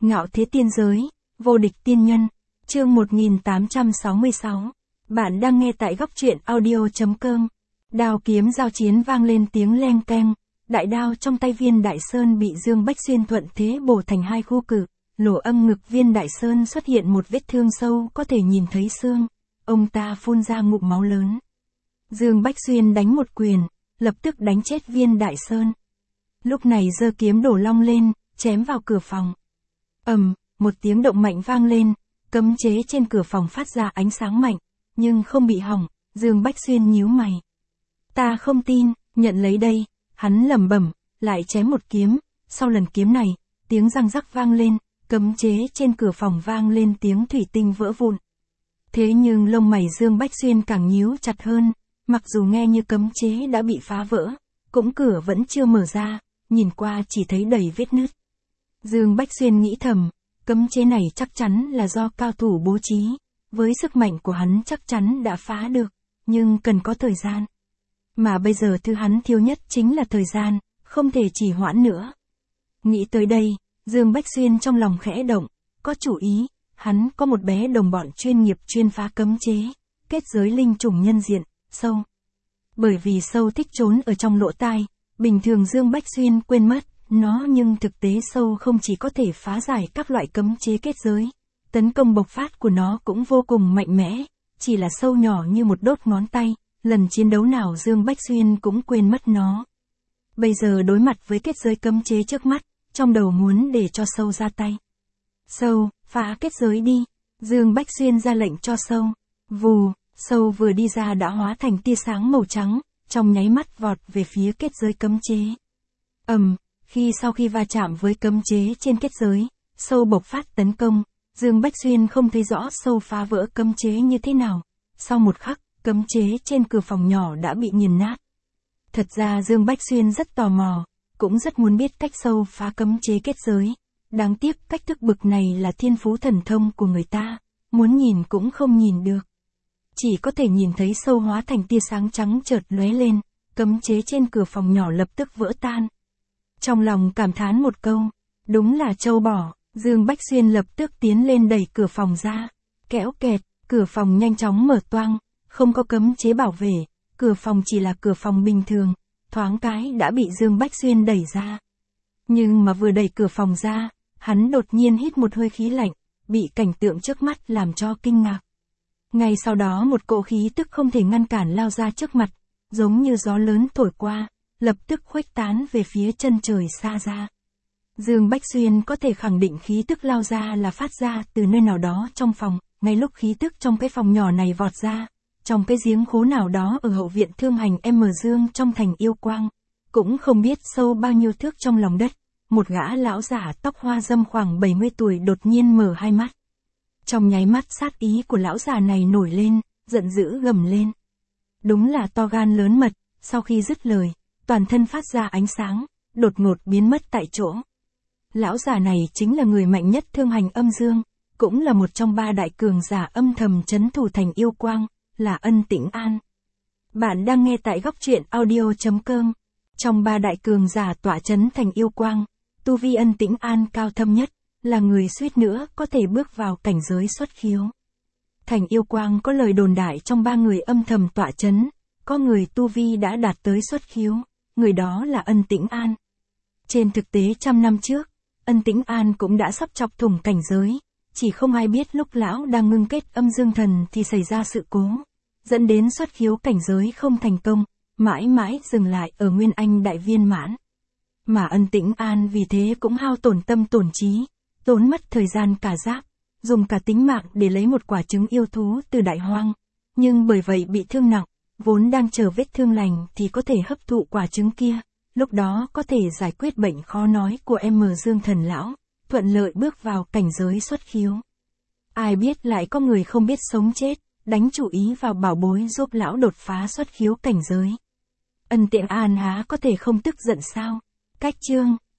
Ngạo thế tiên giới, vô địch tiên nhân, chương 1866. Bạn đang nghe tại góc truyện audio.com. Đao kiếm giao chiến vang lên tiếng leng keng, đại đao trong tay Viên Đại Sơn bị Dương Bách Xuyên thuận thế bổ thành hai khu cử, lỗ âm ngực Viên Đại Sơn xuất hiện một vết thương sâu có thể nhìn thấy xương, ông ta phun ra ngụm máu lớn. Dương Bách Xuyên đánh một quyền, lập tức đánh chết Viên Đại Sơn. Lúc này giơ kiếm đổ long lên, chém vào cửa phòng. Một tiếng động mạnh vang lên, cấm chế trên cửa phòng phát ra ánh sáng mạnh, nhưng không bị hỏng. Dương Bách Xuyên nhíu mày. Ta không tin, nhận lấy đây, hắn lẩm bẩm, lại chém một kiếm, sau lần kiếm này, tiếng răng rắc vang lên, cấm chế trên cửa phòng vang lên tiếng thủy tinh vỡ vụn. Thế nhưng lông mày Dương Bách Xuyên càng nhíu chặt hơn, mặc dù nghe như cấm chế đã bị phá vỡ, cũng cửa vẫn chưa mở ra, nhìn qua chỉ thấy đầy vết nứt. Dương Bách Xuyên nghĩ thầm, cấm chế này chắc chắn là do cao thủ bố trí, với sức mạnh của hắn chắc chắn đã phá được, nhưng cần có thời gian. Mà bây giờ thứ hắn thiếu nhất chính là thời gian, không thể trì hoãn nữa. Nghĩ tới đây, Dương Bách Xuyên trong lòng khẽ động, có chủ ý, hắn có một bé đồng bọn chuyên nghiệp chuyên phá cấm chế, kết giới linh trùng nhân diện, sâu. Bởi vì sâu thích trốn ở trong lỗ tai, bình thường Dương Bách Xuyên quên mất nó, nhưng thực tế sâu không chỉ có thể phá giải các loại cấm chế kết giới, tấn công bộc phát của nó cũng vô cùng mạnh mẽ, chỉ là sâu nhỏ như một đốt ngón tay, lần chiến đấu nào Dương Bách Xuyên cũng quên mất nó. Bây giờ đối mặt với kết giới cấm chế trước mắt, trong đầu muốn để cho sâu ra tay. Sâu, phá kết giới đi, Dương Bách Xuyên ra lệnh cho sâu. Vù, sâu vừa đi ra đã hóa thành tia sáng màu trắng, trong nháy mắt vọt về phía kết giới cấm chế. Sau khi va chạm với cấm chế trên kết giới, sâu bộc phát tấn công, Dương Bách Xuyên không thấy rõ sâu phá vỡ cấm chế như thế nào. Sau một khắc, cấm chế trên cửa phòng nhỏ đã bị nghiền nát. Thật ra Dương Bách Xuyên rất tò mò, cũng rất muốn biết cách sâu phá cấm chế kết giới. Đáng tiếc cách thức bực này là thiên phú thần thông của người ta, muốn nhìn cũng không nhìn được. Chỉ có thể nhìn thấy sâu hóa thành tia sáng trắng chợt lóe lên, cấm chế trên cửa phòng nhỏ lập tức vỡ tan. Trong lòng cảm thán một câu, đúng là trâu bò, Dương Bách Xuyên lập tức tiến lên đẩy cửa phòng ra. Kéo kẹt, cửa phòng nhanh chóng mở toang, không có cấm chế bảo vệ, cửa phòng chỉ là cửa phòng bình thường, thoáng cái đã bị Dương Bách Xuyên đẩy ra. Nhưng mà vừa đẩy cửa phòng ra, hắn đột nhiên hít một hơi khí lạnh, bị cảnh tượng trước mắt làm cho kinh ngạc. Ngay sau đó một cỗ khí tức không thể ngăn cản lao ra trước mặt, giống như gió lớn thổi qua, lập tức khuếch tán về phía chân trời xa ra. Dương Bách Xuyên có thể khẳng định khí tức lao ra là phát ra từ nơi nào đó trong phòng, ngay lúc khí tức trong cái phòng nhỏ này vọt ra, trong cái giếng khố nào đó ở hậu viện Thương Hành Dương trong thành Yêu Quang, cũng không biết sâu bao nhiêu thước trong lòng đất, một gã lão giả tóc hoa râm khoảng 70 tuổi đột nhiên mở hai mắt. Trong nháy mắt sát ý của lão già này nổi lên, giận dữ gầm lên. Đúng là to gan lớn mật, sau khi dứt lời, toàn thân phát ra ánh sáng, đột ngột biến mất tại chỗ. Lão già này chính là người mạnh nhất Thương Hành Âm Dương, cũng là một trong ba đại cường giả âm thầm trấn thủ thành Yêu Quang, là Ân Tĩnh An. Bạn đang nghe tại góc truyện audio.com. Trong ba đại cường giả tọa trấn thành Yêu Quang, tu vi Ân Tĩnh An cao thâm nhất, là người suýt nữa có thể bước vào cảnh giới xuất khiếu. Thành Yêu Quang có lời đồn đại trong ba người âm thầm tọa trấn, có người tu vi đã đạt tới xuất khiếu, người đó là Ân Tĩnh An. Trên thực tế trăm năm trước, Ân Tĩnh An cũng đã sắp chọc thủng cảnh giới, chỉ không ai biết lúc lão đang ngưng kết âm dương thần thì xảy ra sự cố, dẫn đến xuất khiếu cảnh giới không thành công, mãi mãi dừng lại ở Nguyên Anh đại viên mãn. Mà Ân Tĩnh An vì thế cũng hao tổn tâm tổn trí, tốn mất thời gian cả giáp, dùng cả tính mạng để lấy một quả trứng yêu thú từ đại hoang, nhưng bởi vậy bị thương nặng, vốn đang chờ vết thương lành thì có thể hấp thụ quả trứng kia, lúc đó có thể giải quyết bệnh khó nói của Dương thần lão, thuận lợi bước vào cảnh giới xuất khiếu. Ai biết lại có người không biết sống chết, đánh chủ ý vào bảo bối giúp lão đột phá xuất khiếu cảnh giới. Ân Tĩnh An há có thể không tức giận sao? Cách chương